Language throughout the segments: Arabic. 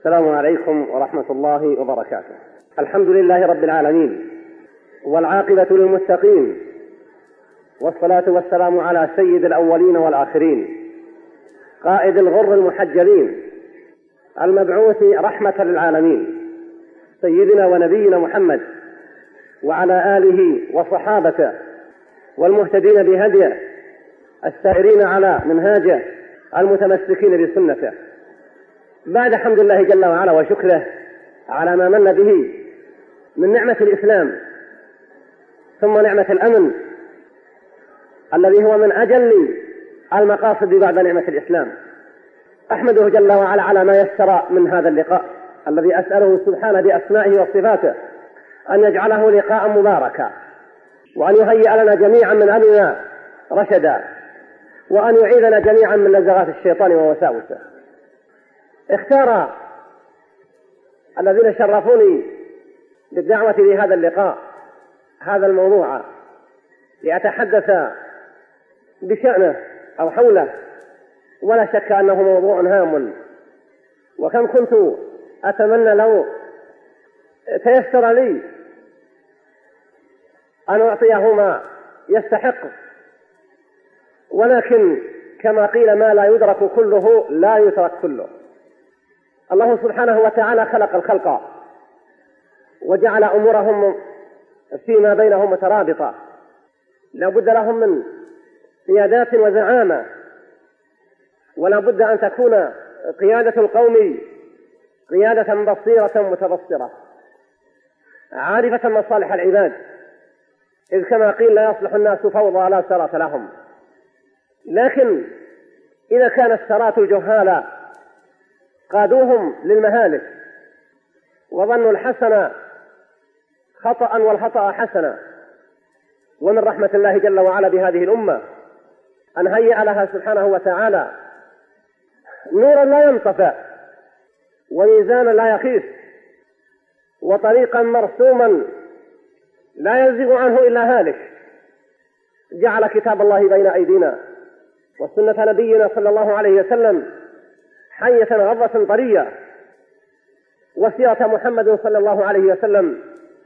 السلام عليكم ورحمة الله وبركاته. الحمد لله رب العالمين، والعاقبة للمتقين، والصلاة والسلام على سيد الأولين والآخرين، قائد الغر المحجلين، المبعوث رحمة للعالمين، سيدنا ونبينا محمد وعلى آله وصحابته والمهتدين بهديه السائرين على منهاجه المتمسكين بسنته. بعد حمد الله جل وعلا وشكره على ما من به من نعمة الإسلام، ثم نعمة الأمن الذي هو من أجل المقاصد بعد نعمة الإسلام، أحمده جل وعلا على ما يسر من هذا اللقاء الذي أسأله سبحانه بأسمائه وصفاته أن يجعله لقاء مباركا، وأن يهيئ لنا جميعا من أمرنا رشدا، وأن يعيذنا جميعا من نزغات الشيطان ووساوسه. اختار الذين شرفوني بالدعوة لهذا اللقاء هذا الموضوع لأتحدث بشأنه أو حوله، ولا شك أنه موضوع هام، وكم كنت أتمنى لو تيسر لي أن أعطيه ما يستحق، ولكن كما قيل ما لا يدرك كله لا يترك كله. الله سبحانه وتعالى خلق الخلق وجعل أمورهم فيما بينهم مترابطة، لا بد لهم من قيادات وزعامة، ولا بد أن تكون قيادة القوم قيادة بصيرة متبصرة عارفة مصالح العباد، إذ كما قيل لا يصلح الناس فوضى لا سرة لهم. لكن إذا كان السراة الجهال قادوهم للمهالك، وظنوا الحسن خطأ والخطأ حسنا، ومن رحمة الله جل وعلا بهذه الأمة أن هيأ لها سبحانه وتعالى نورا لا ينطفئ، وميزانا لا يخيس، وطريقا مرسوما لا يزيغ عنه إلا هالك. جعل كتاب الله بين أيدينا، وسنة نبينا صلى الله عليه وسلم حية غضة طرية، وسيرة محمد صلى الله عليه وسلم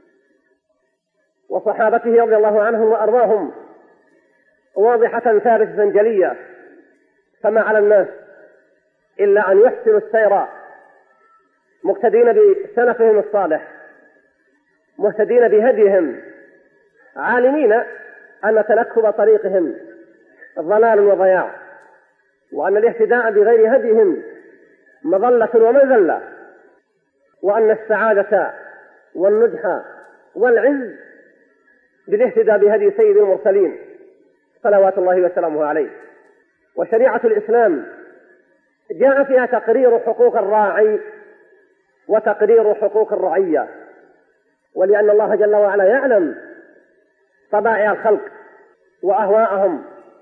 وصحابته رضي الله عنهم وأرضاهم واضحة ثابتة جلية. فما على الناس إلا أن يحسنوا السير مقتدين بسلفهم الصالح، مهتدين بهديهم، عالمين أن تنكب طريقهم ضلال وضياع، وأن الاهتداء بغير هديهم مضلة ومذلة، وأن السعادة والنجح والعز بالاهتداء بهدي سيد المرسلين صلوات الله وسلامه عليه. وشريعة الإسلام جاء فيها تقرير حقوق الراعي وتقرير حقوق الرعية، ولأن الله جل وعلا يعلم طبائع الخلق وأهواءهم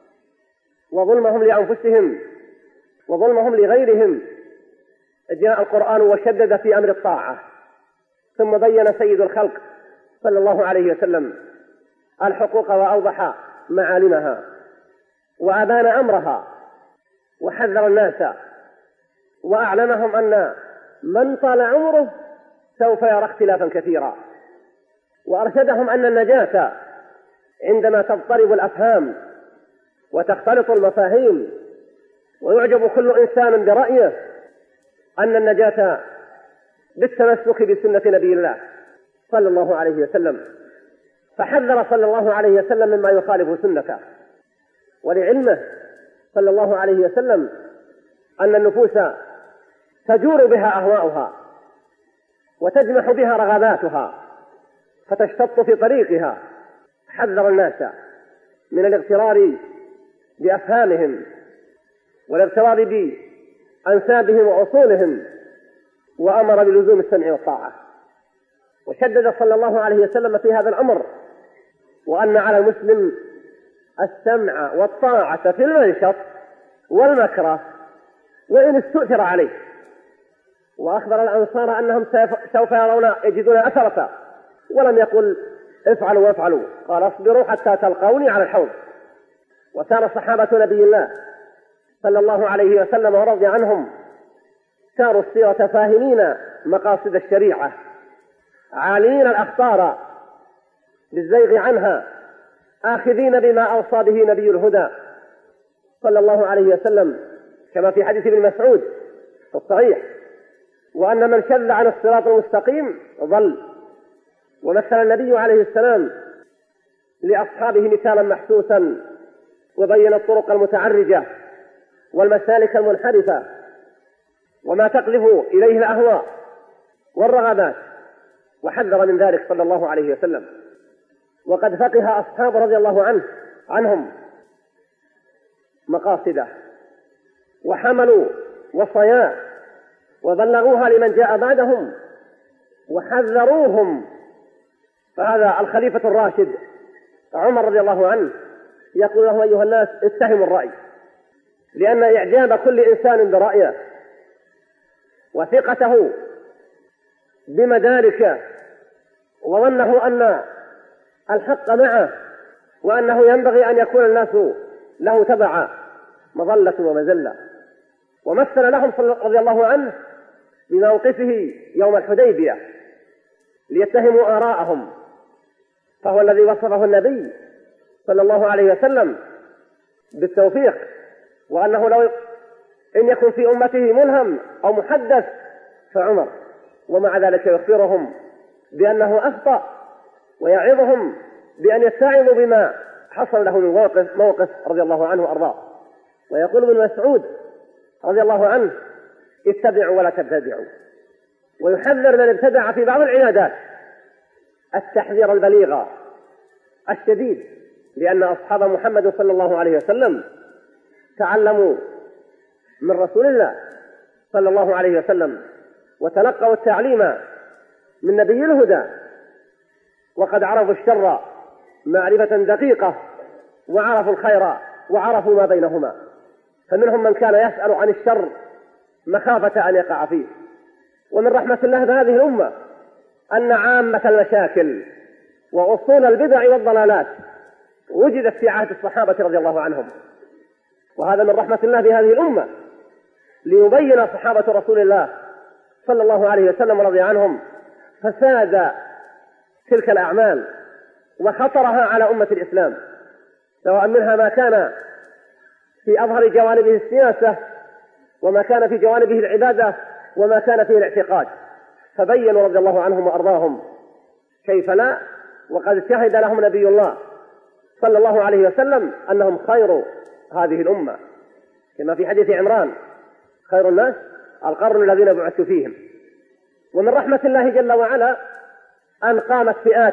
وظلمهم لأنفسهم وظلمهم لغيرهم، جاء القرآن وشدد في أمر الطاعة، ثم بين سيد الخلق صلى الله عليه وسلم الحقوق وأوضح معالمها وأبان أمرها، وحذر الناس وأعلمهم أن من طال عمره سوف يرى اختلافا كثيرا، وأرشدهم أن النجاة عندما تضطرب الأفهام وتختلط المفاهيم ويعجب كل إنسان برأيه، أن النجاة بالتمسك بسنة نبي الله صلى الله عليه وسلم. فحذر صلى الله عليه وسلم مما يخالف سنته، ولعلمه صلى الله عليه وسلم أن النفوس تجور بها أهواؤها وتجمح بها رغباتها فتشتط في طريقها. حذر الناس من الاغترار بأفهامهم والاغترار بأنسابهم وأصولهم، وأمر بلزوم السمع والطاعة، وشدد صلى الله عليه وسلم في هذا الأمر، وأن على المسلم السمع والطاعة في المنشط والمكره وإن استؤثر عليه. وأخبر الأنصار أنهم سوف يجدون أثرة، ولم يقل افعلوا وافعلوا، قال اصبروا حتى تلقوني على الحوض. وكان صحابة نبي الله صلى الله عليه وسلم ورضي عنهم ساروا السيرة فاهمين مقاصد الشريعة، عالين الأخطار بالزيغ عنها، آخذين بما أوصى به نبي الهدى صلى الله عليه وسلم، كما في حديث ابن مسعود الصحيح: وأن من شذ عن الصراط المستقيم ضل. ومثل النبي عليه السلام لأصحابه مثالا محسوسا، وبين الطرق المتعرجة والمسالك المنحرفة وما تقذف إليه الأهواء والرغبات، وحذر من ذلك صلى الله عليه وسلم. وقد فقه أصحاب رضي الله عنهم مقاصده، وحملوا وصاياه وبلغوها لمن جاء بعدهم وحذروهم. فهذا الخليفة الراشد عمر رضي الله عنه يقول له: أيها الناس، اتهموا الرأي، لأن إعجاب كل إنسان برأيه وثقته بمداركه وظنه أن الحق معه وأنه ينبغي أن يكون الناس له تبعا مظلة ومزلة. ومثل لهم رضي الله عنه بموقفه يوم الحديبية ليتهموا آراءهم، فهو الذي وصفه النبي صلى الله عليه وسلم بالتوفيق، وأنه لو إن يكن في أمته ملهم أو محدث فعمر، ومع ذلك يخبرهم بأنه أخطأ ويعظهم بأن يستعظوا بما حصل له من موقف رضي الله عنه وأرضاه. ويقول ابن مسعود رضي الله عنه: اتبعوا ولا تبتدعوا. ويحذر من ابتدع في بعض العبادات التحذير البليغ الشديد، لأن أصحاب محمد صلى الله عليه وسلم تعلموا من رسول الله صلى الله عليه وسلم وتلقوا التعليم من نبي الهدى، وقد عرفوا الشر معرفة دقيقة وعرفوا الخير وعرفوا ما بينهما. فمنهم من كان يسأل عن الشر مخافة أن يقع فيه. ومن رحمة الله بهذه الأمة أن عامة المشاكل وأصول البدع والضلالات وجدت في عهد الصحابة رضي الله عنهم، وهذا من رحمة الله بهذه الأمة ليبين صحابة رسول الله صلى الله عليه وسلم رضي عنهم فساد تلك الأعمال وخطرها على أمة الإسلام، سواء منها ما كان في أظهر جوانبه السياسة، وما كان في جوانبه العبادة، وما كان فيه الاعتقاد. فبينوا رضي الله عنهم وأرضاهم كيف لا، وقد شهد لهم نبي الله صلى الله عليه وسلم أنهم خير هذه الأمة، كما في حديث عمران: خير الناس القرن الذين بعثت فيهم. ومن رحمة الله جل وعلا أن قامت فئات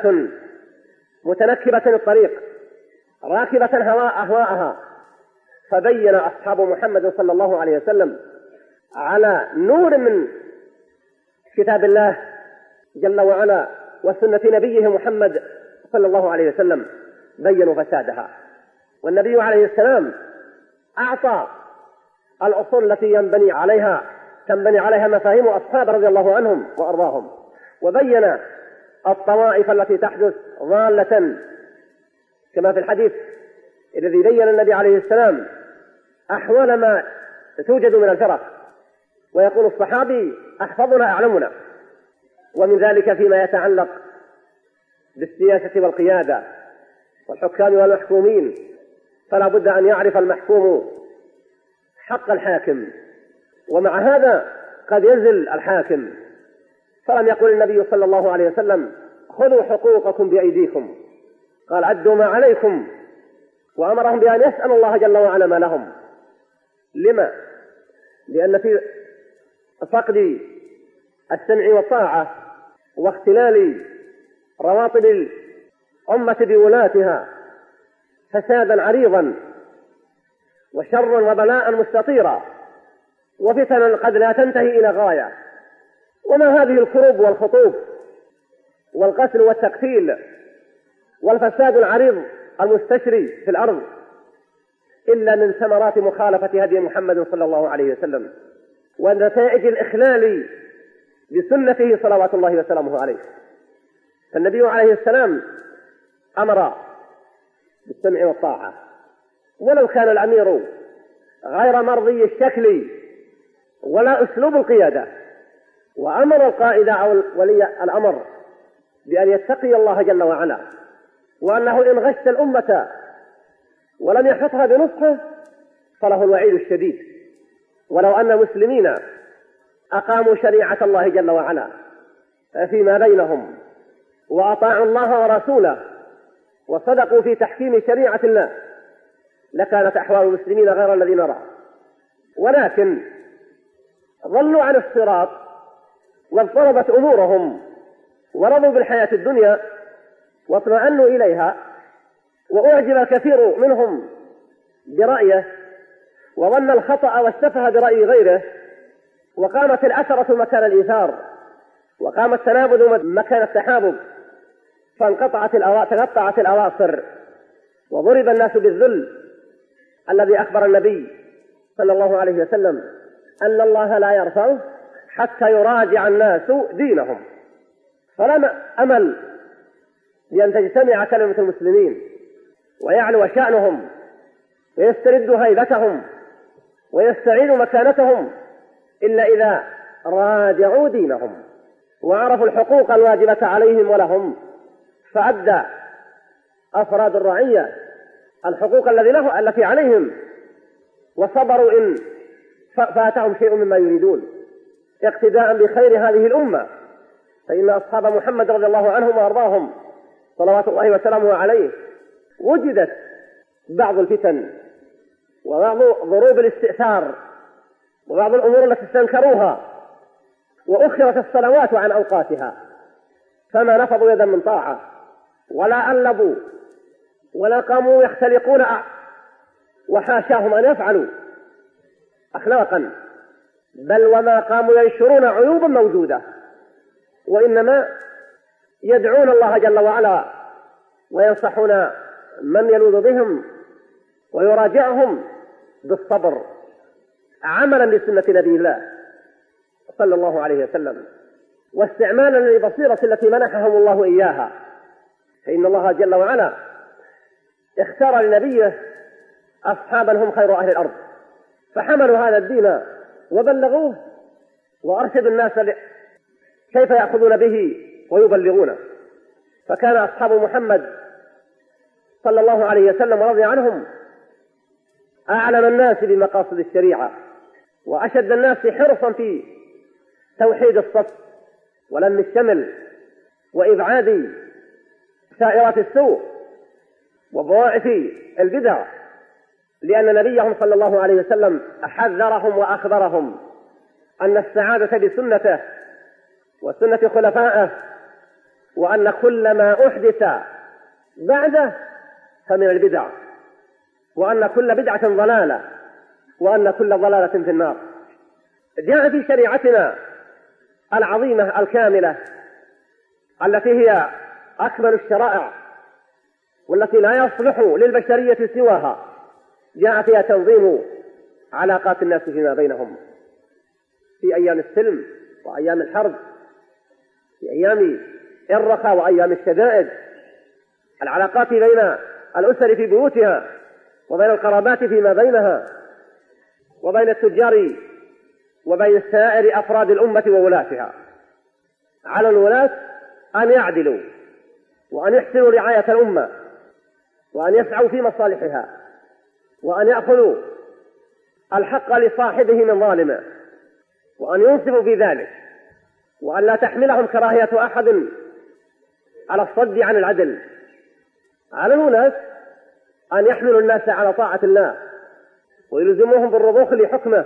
متنكبة الطريق راكبة أهواءها، فبين أصحاب محمد صلى الله عليه وسلم على نور من كتاب الله جل وعلا وسنة نبيه محمد صلى الله عليه وسلم بينوا فسادها. والنبي عليه السلام أعطى الأصول التي تنبني عليها مفاهيم أصحاب رضي الله عنهم وأرضاهم، وبين الطوائف التي تحدث ضالة، كما في الحديث الذي بين النبي عليه السلام أحوال ما توجد من الفرق، ويقول الصحابي: أحفظنا أعلمنا. ومن ذلك فيما يتعلق بالسياسة والقيادة والحكام والمحكومين، فلا بد أن يعرف المحكوم حق الحاكم، ومع هذا قد ينزل الحاكم. فلم يقل النبي صلى الله عليه وسلم: خذوا حقوقكم بأيديكم، قال: عدوا ما عليكم، وأمرهم بأن يسألوا الله جل وعلا ما لهم. لما؟ لأن في فقد السمع والطاعة واختلال رواتب الأمة بولاتها فسادا عريضا وشرا وبلاء مستطيرا وفتنا قد لا تنتهي إلى غاية. وما هذه الكروب والخطوب والقتل والتقتيل والفساد العريض المستشري في الأرض إلا من ثمرات مخالفة هدي محمد صلى الله عليه وسلم ونتائج الإخلال بسنته صلوات الله وسلامه عليه. فالنبي عليه السلام أمر بالسمع والطاعة، ولو كان الأمير غير مرضي الشكل ولا أسلوب القيادة. وأمر القائد أو ولي الأمر بأن يتقي الله جل وعلا، وأنه إن غش الأمة ولم يحفظها بنصحه فله الوعيد الشديد. ولو أن المسلمين أقاموا شريعة الله جل وعلا فيما بينهم وأطاعوا الله ورسوله وصدقوا في تحكيم شريعة الله لكانت أحوال المسلمين غير الذي نرى، ولكن ظلوا عن الصراط واضطربت أمورهم ورضوا بالحياة الدنيا واطمأنوا إليها، وأعجب الكثير منهم برأيه وظن الخطأ واستفه برأي غيره، وقامت الأثرة مكان الإيثار، وقام التنابذ مكان التحابب، تقطعت الأواصر وضرب الناس بالذل الذي أخبر النبي صلى الله عليه وسلم أن الله لا يرفعه حتى يراجع الناس دينهم. فلا أمل بأن تجتمع كلمة المسلمين ويعلو شأنهم ويسترد هيبتهم ويستعيد مكانتهم إلا إذا راجعوا دينهم وعرفوا الحقوق الواجبة عليهم ولهم، فأدى أفراد الرعية الحقوق التي عليهم وصبروا إن فاتهم شيء مما يريدون اقتداء بخير هذه الأمة. فإن أصحاب محمد رضي الله عنهم وأرضاهم صلوات الله وسلامه عليه وجدت بعض الفتن وبعض ضروب الاستئثار وبعض الأمور التي استنكروها وأخرت الصلوات عن أوقاتها، فما نفضوا يدا من طاعة ولا ألبوا ولا قاموا يختلقون وحاشاهم أن يفعلوا أخلاقا، بل وما قاموا ينشرون عيوبا موجودة، وإنما يدعون الله جل وعلا وينصحون من يلوذ بهم ويراجعهم بالصبر عملا بسنة نبي الله صلى الله عليه وسلم واستعمالا للبصيرة التي منحهم الله إياها. فإن الله جل وعلا اختار لنبيه أصحابا هم خير أهل الأرض فحملوا هذا الدين وبلغوه وأرشدوا الناس كيف يأخذون به ويبلغونه. فكان أصحاب محمد صلى الله عليه وسلم ورضي عنهم أعلم الناس بمقاصد الشريعة وأشد الناس حرصا في توحيد الصف ولم الشمل وإبعاد سائرات السوء وبواعث البدع، لأن نبيهم صلى الله عليه وسلم حذرهم وأخبرهم أن السعادة بسنته وسنة خلفائه، وأن كل ما أحدث بعده فمن البدع، وأن كل بدعة ضلالة، وأن كل ضلالة في النار. جاء في شريعتنا العظيمة الكاملة التي هي أكمل الشرائع والتي لا يصلح للبشرية سواها، جاء فيها تنظيم علاقات الناس فيما بينهم في أيام السلم وأيام الحرب، في أيام الرخاء وأيام الشدائد، العلاقات بين الأسر في بيوتها وبين القرابات فيما بينها وبين التجار وبين سائر أفراد الأمة وولاتها. على الولاة أن يعدلوا وأن يحسنوا رعاية الأمة وأن يسعوا في مصالحها وأن يأخذوا الحق لصاحبه من ظالمه وأن ينصفوا في ذلك، وأن لا تحملهم كراهية أحد على الصد عن العدل. على الولاة أن يحملوا الناس على طاعة الله ويلزموهم بالرضوخ لحكمه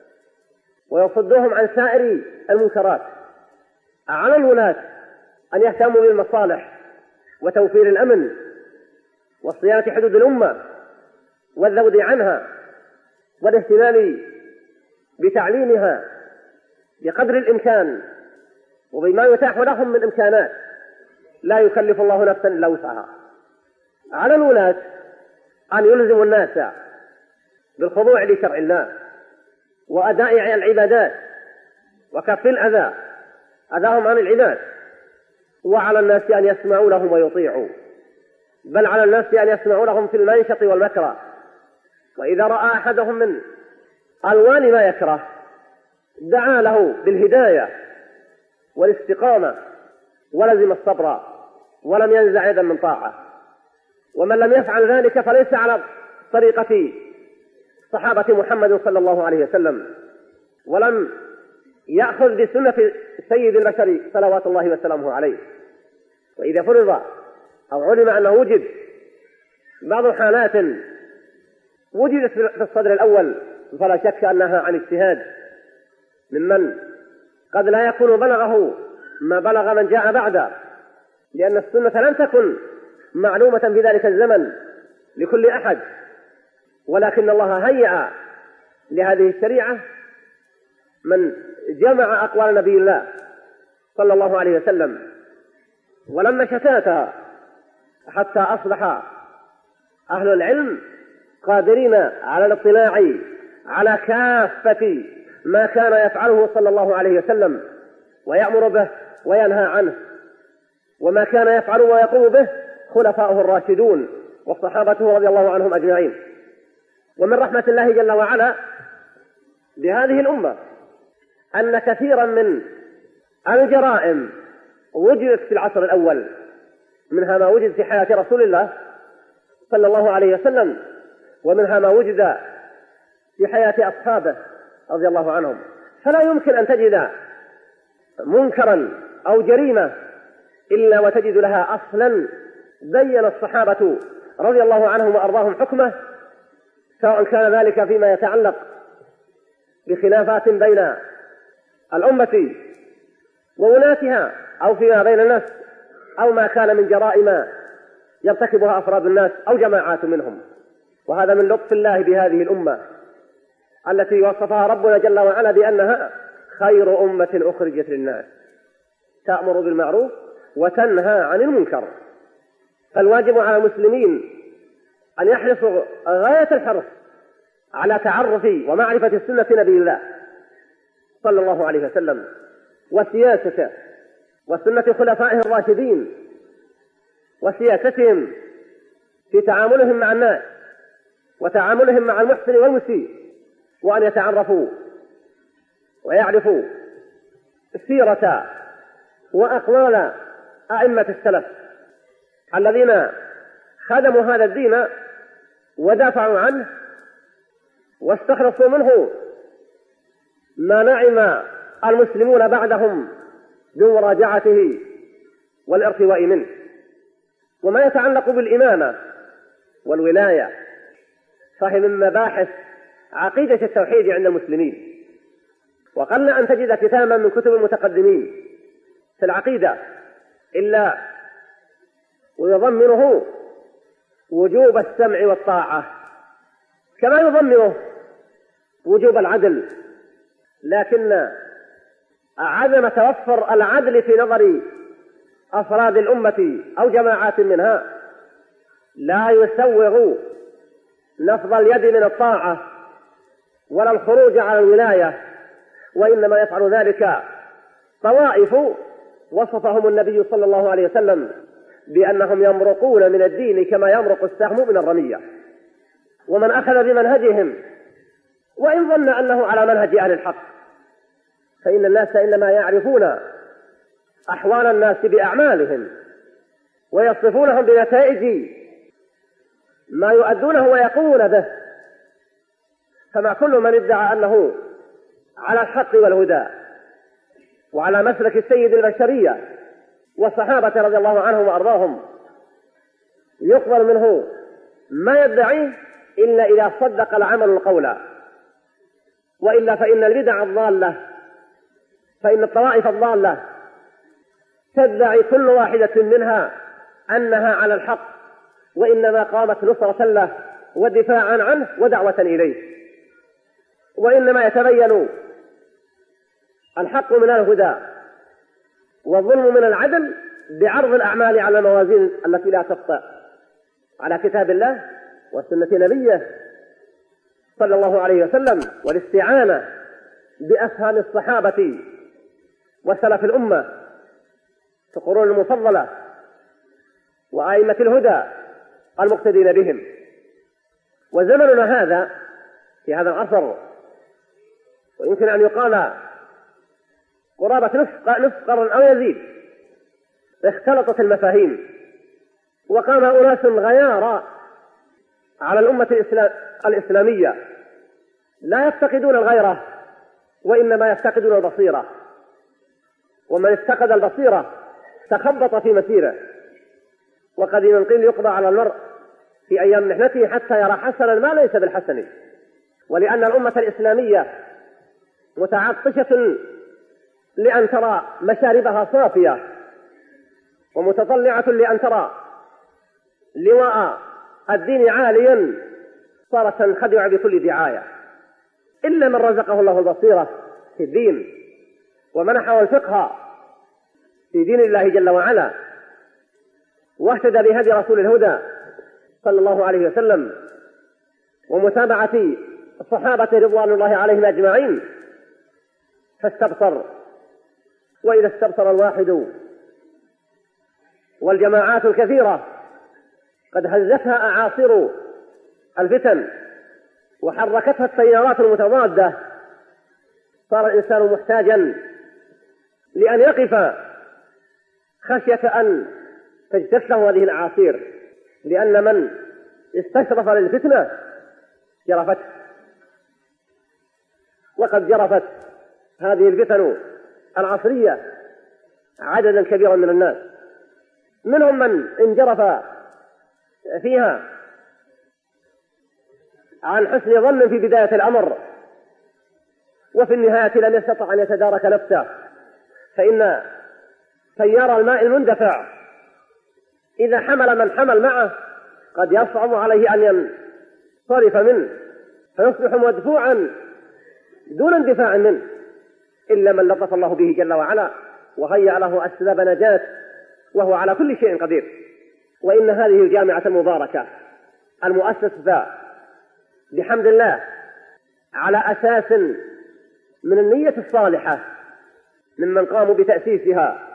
ويصدوهم عن سائر المنكرات. على الولاة أن يهتموا بالمصالح وتوفير الأمن وصيانة حدود الأمة والذود عنها والاهتمام بتعليمها بقدر الإمكان وبما يتاح لهم من إمكانات، لا يكلف الله نفسا إلا وسعها. على الولاة أن يلزموا الناس بالخضوع لشرع الله وأداء العبادات وكف أذاهم عن العباد، وعلى الناس أن يسمعوا لهم ويطيعوا، بل على الناس أن يسمعوا لهم في المنشط والمكره، وإذا رأى أحدهم من ألوان ما يكره دعا له بالهداية والاستقامة ولزم الصبر ولم ينزع يدا من طاعة. ومن لم يفعل ذلك فليس على طريقة صحابة محمد صلى الله عليه وسلم، ولم يأخذ بسنة سيد البشر صلوات الله وسلامه عليه. وإذا فرض أو علم أنه وجد بعض حالات وجدت في الصدر الأول فلا شك أنها عن اجتهاد ممن قد لا يكون بلغه ما بلغ من جاء بعده، لأن السنة لم تكن معلومة في ذلك الزمن لكل أحد، ولكن الله هيأ لهذه الشريعة من جمع أقوال نبي الله صلى الله عليه وسلم ولم شتاتها حتى أصبح أهل العلم قادرين على الاطلاع على كافة ما كان يفعله صلى الله عليه وسلم ويأمر به وينهى عنه، وما كان يفعله ويقوم به خلفاؤه الراشدون والصحابة رضي الله عنهم أجمعين. ومن رحمة الله جل وعلا بهذه الأمة أن كثيرا من الجرائم وجدت في العصر الأول، منها ما وجد في حياة رسول الله صلى الله عليه وسلم، ومنها ما وجد في حياة أصحابه رضي الله عنهم. فلا يمكن أن تجد منكرا أو جريمة إلا وتجد لها أصلا بين الصحابة رضي الله عنهم وأرضاهم حكمه، سواء كان ذلك فيما يتعلق بخلافات بين الأمة وولاتها أو فيما بين الناس، أو ما كان من جرائم يرتكبها أفراد الناس أو جماعات منهم. وهذا من لطف الله بهذه الأمة التي وصفها ربنا جل وعلا بأنها خير أمة أخرجت للناس تأمر بالمعروف وتنهى عن المنكر. فالواجب على المسلمين أن يحرصوا غاية الحرص على تعرف ومعرفة السنة نبي الله صلى الله عليه وسلم وسياسته وسنة خلفائه الراشدين وسياستهم في تعاملهم مع الناس وتعاملهم مع المحسن والمسيء، وأن يتعرفوا ويعرفوا سيرة وأقوال أئمة السلف الذين خدموا هذا الدين ودافعوا عنه واستخلصوا منه ما نعم المسلمون بعدهم بمراجعته والارتواء منه. وما يتعلق بالإمامة والولاية فهي من مباحث عقيدة التوحيد عند المسلمين، وقل أن تجد كتابا من كتب المتقدمين في العقيدة إلا ويضمنه وجوب السمع والطاعة كما يضمنه وجوب العدل، لكن عدم توفر العدل في نظر أفراد الأمة أو جماعات منها لا يسوغ نفض اليد من الطاعة ولا الخروج على الولاية، وإنما يفعل ذلك طوائف وصفهم النبي صلى الله عليه وسلم بأنهم يمرقون من الدين كما يمرق السهم من الرمية. ومن أخذ بمنهجهم وإن ظن أنه على منهج أهل الحق، فإن الناس إنما يعرفون أحوال الناس بأعمالهم ويصفونهم بنتائج ما يؤدونه ويقومون به. فمع كل من ادعى أنه على الحق والهدى وعلى مسلك السيد البشرية والصحابة رضي الله عنهم وأرضاهم يقبل منه ما يدعيه إلا إذا صدق العمل القول، وإلا فإن البدع الضالة فإن الطوائف الضالة تدعي كل واحدة منها أنها على الحق، وإنما قامت نصرة له ودفاعا عنه ودعوة إليه، وإنما يتبين الحق من الهدى والظلم من العدل بعرض الأعمال على الموازين التي لا تخطئ على كتاب الله وسنة نبيه صلى الله عليه وسلم، والاستعانة بأفهام الصحابة وسلف الأمة في القرون المفضلة وأئمة الهدى المقتدين بهم. وزمننا هذا في هذا العصر، ويمكن أن يقال قرابة نصف قرن أو يزيد اختلطت المفاهيم، وقام أناس غيارى على الأمة الإسلامية لا يفتقدون الغيرة وإنما يفتقدون البصيرة، ومن افتقد البصيرة تخبط في مسيره. وقد ينقل يقضى على المرء في أيام محنته حتى يرى حسنا ما ليس بالحسن. ولأن الأمة الإسلامية متعطشة لأن ترى مشاربها صافية، ومتطلعة لأن ترى لواء الدين عاليا، صارت تنخدع بكل دعاية، إلا من رزقه الله البصيرة في الدين ومنحه الفقه في دين الله جل وعلا، واهتدى بهدي رسول الهدى صلى الله عليه وسلم ومتابعة الصحابة رضوان الله عليهم أجمعين، فاستبصر. وإذا استبصر الواحد والجماعات الكثيرة قد هزتها أعاصير الفتن وحركتها التيارات المتضادة، صار الإنسان محتاجا لأن يقف خشية أن تجتث له هذه الأعاصير، لأن من استشرف للفتنة جرفت، وقد جرفت هذه الفتن العصرية عددا كبيرا من الناس، منهم من انجرف فيها عن حسن ظن في بداية الأمر، وفي النهاية لم يستطع أن يتدارك نفسه، فإن تيار الماء المندفع إذا حمل من حمل معه قد يصعب عليه أن ينصرف منه، فيصبح مدفوعا دون اندفاع منه، إلا من لطف الله به جل وعلا وهيأ له أسباب نجاة، وهو على كل شيء قدير. وإن هذه الجامعة المباركة المؤسسة بحمد الله على أساس من النية الصالحة ممن قاموا بتأسيسها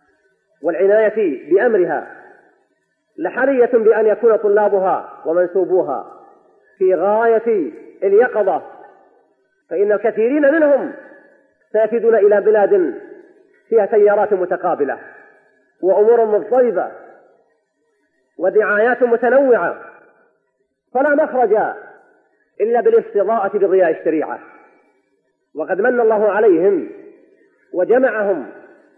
والعناية بأمرها، لحرية بأن يكون طلابها ومنسوبوها في غاية اليقظة، فإن الكثيرين منهم سيفدون إلى بلاد فيها تيارات متقابلة وأمور مضطربة ودعايات متنوعة، فلا مخرج إلا بالاستضاءة بضياء الشريعة. وقد من الله عليهم وجمعهم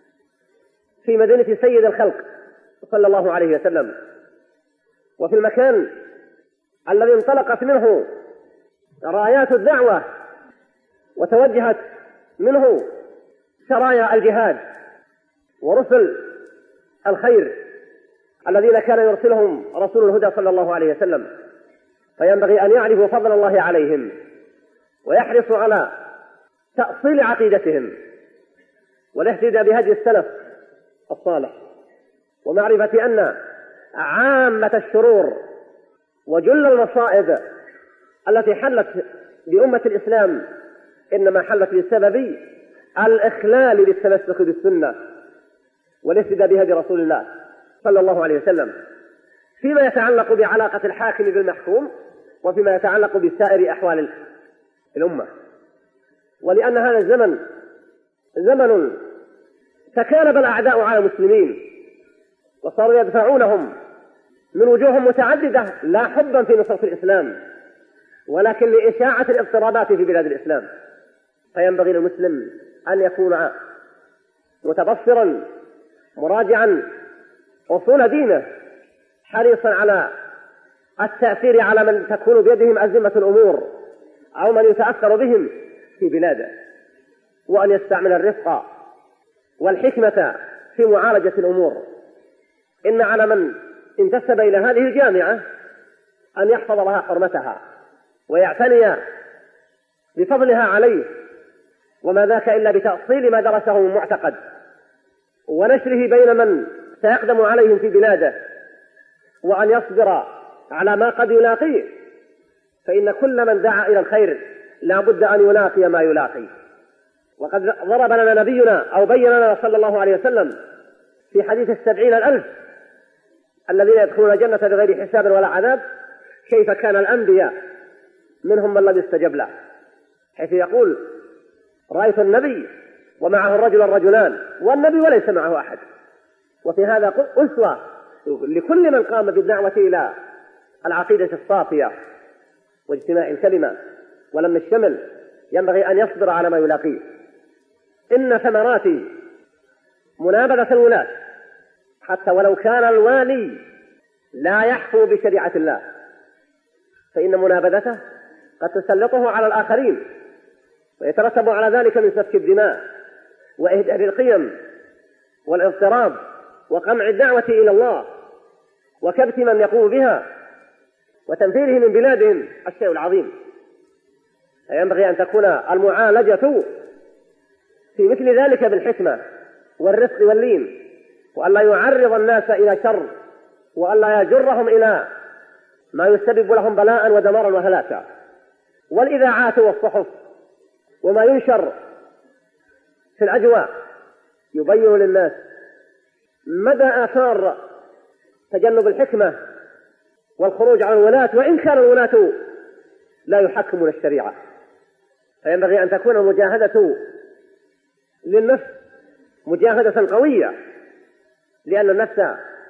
في مدينة سيد الخلق صلى الله عليه وسلم، وفي المكان الذي انطلقت منه رايات الدعوة وتوجهت منه سرايا الجهاد ورسل الخير الذين كان يرسلهم رسول الهدى صلى الله عليه وسلم، فينبغي أن يعرفوا فضل الله عليهم ويحرصوا على تأصيل عقيدتهم والاهتداء بهدي السلف الصالح، ومعرفة أن عامة الشرور وجل المصائب التي حلت بأمة الإسلام إنما حلت بسبب الإخلال بالتمسك بالسنة والاهتداء بهدي رسول الله صلى الله عليه وسلم، فيما يتعلق بعلاقة الحاكم بالمحكوم وفيما يتعلق بسائر أحوال الأمة. ولأن هذا الزمن زمن تكالب الأعداء على المسلمين وصاروا يدفعونهم من وجوه متعددة، لا حبا في نصرة الإسلام ولكن لإشاعة الاضطرابات في بلاد الإسلام. فينبغي للمسلم أن يكون متبصرا مراجعا أصول دينه، حريصا على التأثير على من تكون بيدهم أزمة الأمور أو من يتأثر بهم في بلاده، وأن يستعمل الرفق والحكمة في معالجة الأمور. إن على من انتسب إلى هذه الجامعة أن يحفظ لها حرمتها ويعتني بفضلها عليه، وما ذاك إلا بتأصيل ما درسه من معتقد ونشره بين من سيقدم عليهم في بلاده، وأن يصبر على ما قد يلاقيه، فإن كل من دعا إلى الخير لا بد أن يلاقي ما يلاقي. وقد ضرب لنا نبينا أو بين لنا صلى الله عليه وسلم في حديث 70,000 الذين يدخلون الجنة بغير حساب ولا عذاب كيف كان الأنبياء منهم من لم يستجب له، حيث يقول: رأيت النبي ومعه الرجل الرجلان والنبي وليس معه أحد. وفي هذا أسوة لكل من قام بالدعوة إلى العقيدة الصافية واجتماع الكلمة ولم الشمل، ينبغي أن يصبر على ما يلاقيه. إن ثمرات منابذة الولاة حتى ولو كان الوالي لا يحكم بشريعة الله، فإن منابذته قد تسلطه على الآخرين، ويترتب على ذلك من سفك الدماء وإهدار القيم والاضطراب وقمع الدعوة إلى الله وكبت من يقوم بها وتنفيره من بلادهم الشيء العظيم. فينبغي أن تكون المعالجة في مثل ذلك بالحكمة والرفق واللين، وأن لا يعرض الناس إلى شر، وأن لا يجرهم إلى ما يسبب لهم بلاء ودمارا وهلاكا. والإذاعات والصحف وما ينشر في الأجواء يبين للناس مدى آثار تجنب الحكمة والخروج عن الولاة، وإن كان الولاة لا يحكمون الشريعة. فينبغي أن تكون المجاهدة للنفس مجاهدة قوية، لأن النفس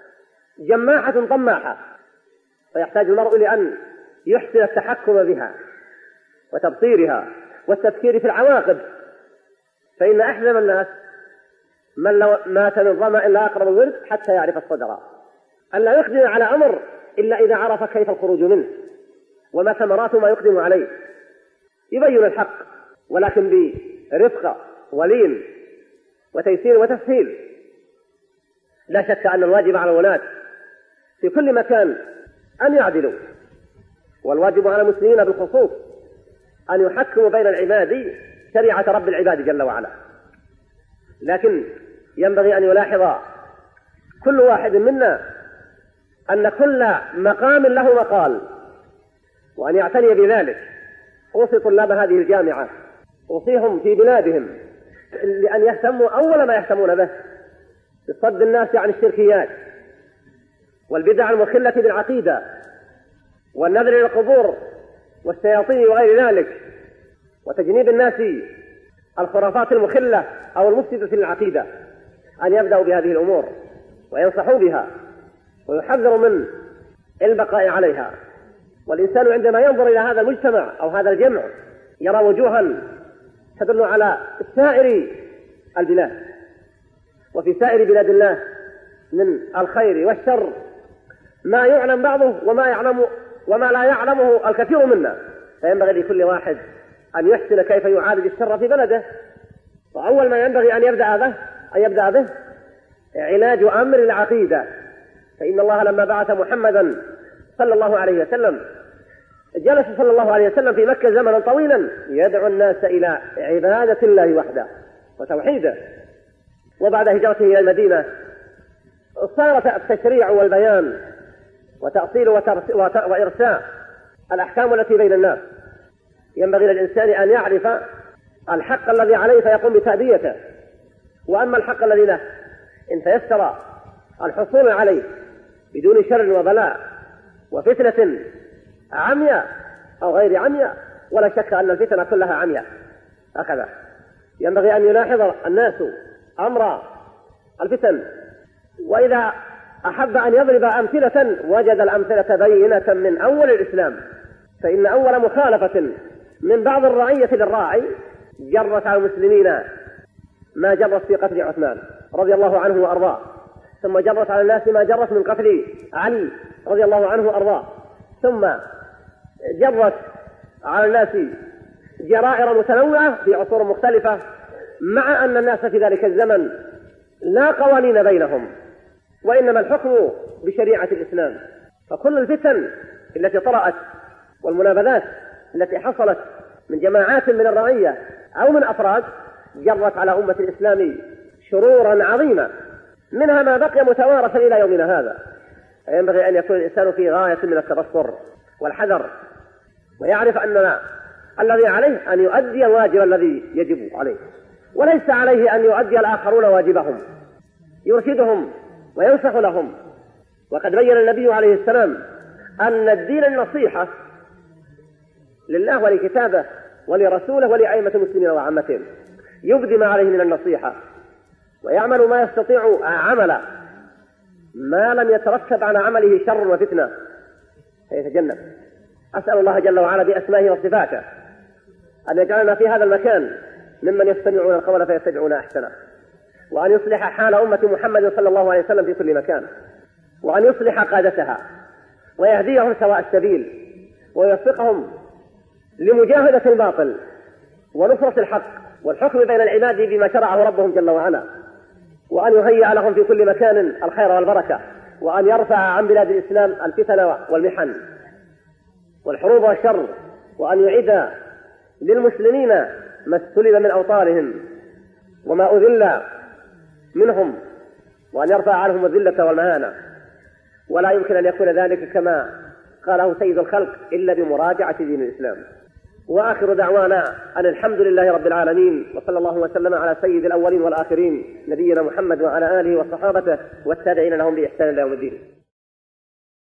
جماحة طماحة، فيحتاج المرء لأن يحسن التحكم بها وتبصيرها والتفكير في العواقب. فإن أحزم الناس من لو مات من ظمأ لا أقرب الورد حتى يعرف الصدر، أن لا يقدم على أمر إلا إذا عرف كيف الخروج منه وما ثمرات ما يقدم عليه. يبين الحق ولكن برفق ولين وتيسير وتسهيل. لا شك أن الواجب على الولاة في كل مكان أن يعدلوا، والواجب على المسلمين بالخصوص أن يحكموا بين العباد شريعة رب العباد جل وعلا. لكن ينبغي أن يلاحظ كل واحد منا أن كل مقام له مقال، وأن يعتني بذلك. أوصي طلاب هذه الجامعة، أوصيهم في بلادهم لأن يهتموا أول ما يهتمون به بصد الناس عن الشركيات والبدع المخلة بالعقيدة والنذر إلى القبور والشياطين وغير ذلك، وتجنيب الناس الخرافات المخلة أو المفسدة للعقيدة، أن يبدأوا بهذه الأمور وينصحوا بها ويحذروا من البقاء عليها. والإنسان عندما ينظر إلى هذا المجتمع أو هذا الجمع يرى وجوها تدل على سائر البلاد، وفي سائر بلاد الله من الخير والشر ما يعلم بعضه وما لا يعلمه الكثير منا. فينبغي لكل واحد أن يحسن كيف يعالج الشر في بلده. وأول ما ينبغي أن يبدأ به علاج أمر العقيدة. فإن الله لما بعث محمدا صلى الله عليه وسلم جلس صلى الله عليه وسلم في مكة زمنا طويلا يدعو الناس إلى عبادة الله وحده وتوحيده. وبعد هجرته إلى المدينة صار التشريع والبيان وتأصيل وإرساء الأحكام التي بين الناس. ينبغي للإنسان أن يعرف الحق الذي عليه فيقوم بتأديته، وأما الحق الذي له إن تيسر الحصول عليه بدون شر وبلاء وفتنة عمياء أو غير عمياء، ولا شك أن الفتنة كلها عمياء. هكذا ينبغي أن يلاحظ الناس أمر الفتن، وإذا أحب أن يضرب أمثلة وجد الأمثلة بينة من أول الإسلام. فإن أول مخالفة من بعض الرعية للراعي جرت على المسلمين ما جرت في قتل عثمان رضي الله عنه وأرضاه، ثم جرت على الناس ما جرت من قتل علي رضي الله عنه وأرضاه، ثم جرت على الناس جرائر متنوعة في عصور مختلفة، مع أن الناس في ذلك الزمن لا قوانين بينهم، وإنما الحكم بشريعة الإسلام. فكل الفتن التي طرأت والمنابذات التي حصلت من جماعات من الرعية أو من أفراد جرت على أمة الإسلام شرورا عظيمة، منها ما بقي متوارثا إلى يومنا هذا. فينبغي أن يكون الإنسان في غاية من التبصر والحذر، ويعرف أن الذي عليه أن يؤدي الواجب الذي يجب عليه، وليس عليه أن يؤدي الآخرون واجبهم، يرشدهم وينصح لهم. وقد بين النبي عليه السلام أن الدين النصيحة لله ولكتابه ولرسوله ولأئمة المسلمين وعامتهم. يبدي ما عليه من النصيحة ويعمل ما يستطيع عملا ما لم يترتب على عمله شر وفتنة فيتجنب. أسأل الله جل وعلا بأسمائه وصفاته أن يجعلنا في هذا المكان ممن يستمعون القول فيتبعون أحسنه، وأن يصلح حال أمة محمد صلى الله عليه وسلم في كل مكان، وأن يصلح قادتها ويهديهم سواء السبيل ويوفقهم لمجاهدة الباطل ونصرة الحق والحكم بين العباد بما شرعه ربهم جل وعلا، وأن يهيئ لهم في كل مكان الخير والبركة، وأن يرفع عن بلاد الإسلام الفتن والمحن والحروب والشر، وأن يعيد للمسلمين ما استلب من أوطانهم وما أذل منهم، وأن يرفع عنهم الذلة والمهانة. ولا يمكن أن يكون ذلك كما قاله سيد الخلق إلا بمراجعة دين الإسلام. وآخر دعوانا أن الحمد لله رب العالمين، وصلى الله وسلم على سيد الأولين والآخرين نبينا محمد وعلى آله وصحابته والتابعين لهم بإحسان إلى يوم الدين.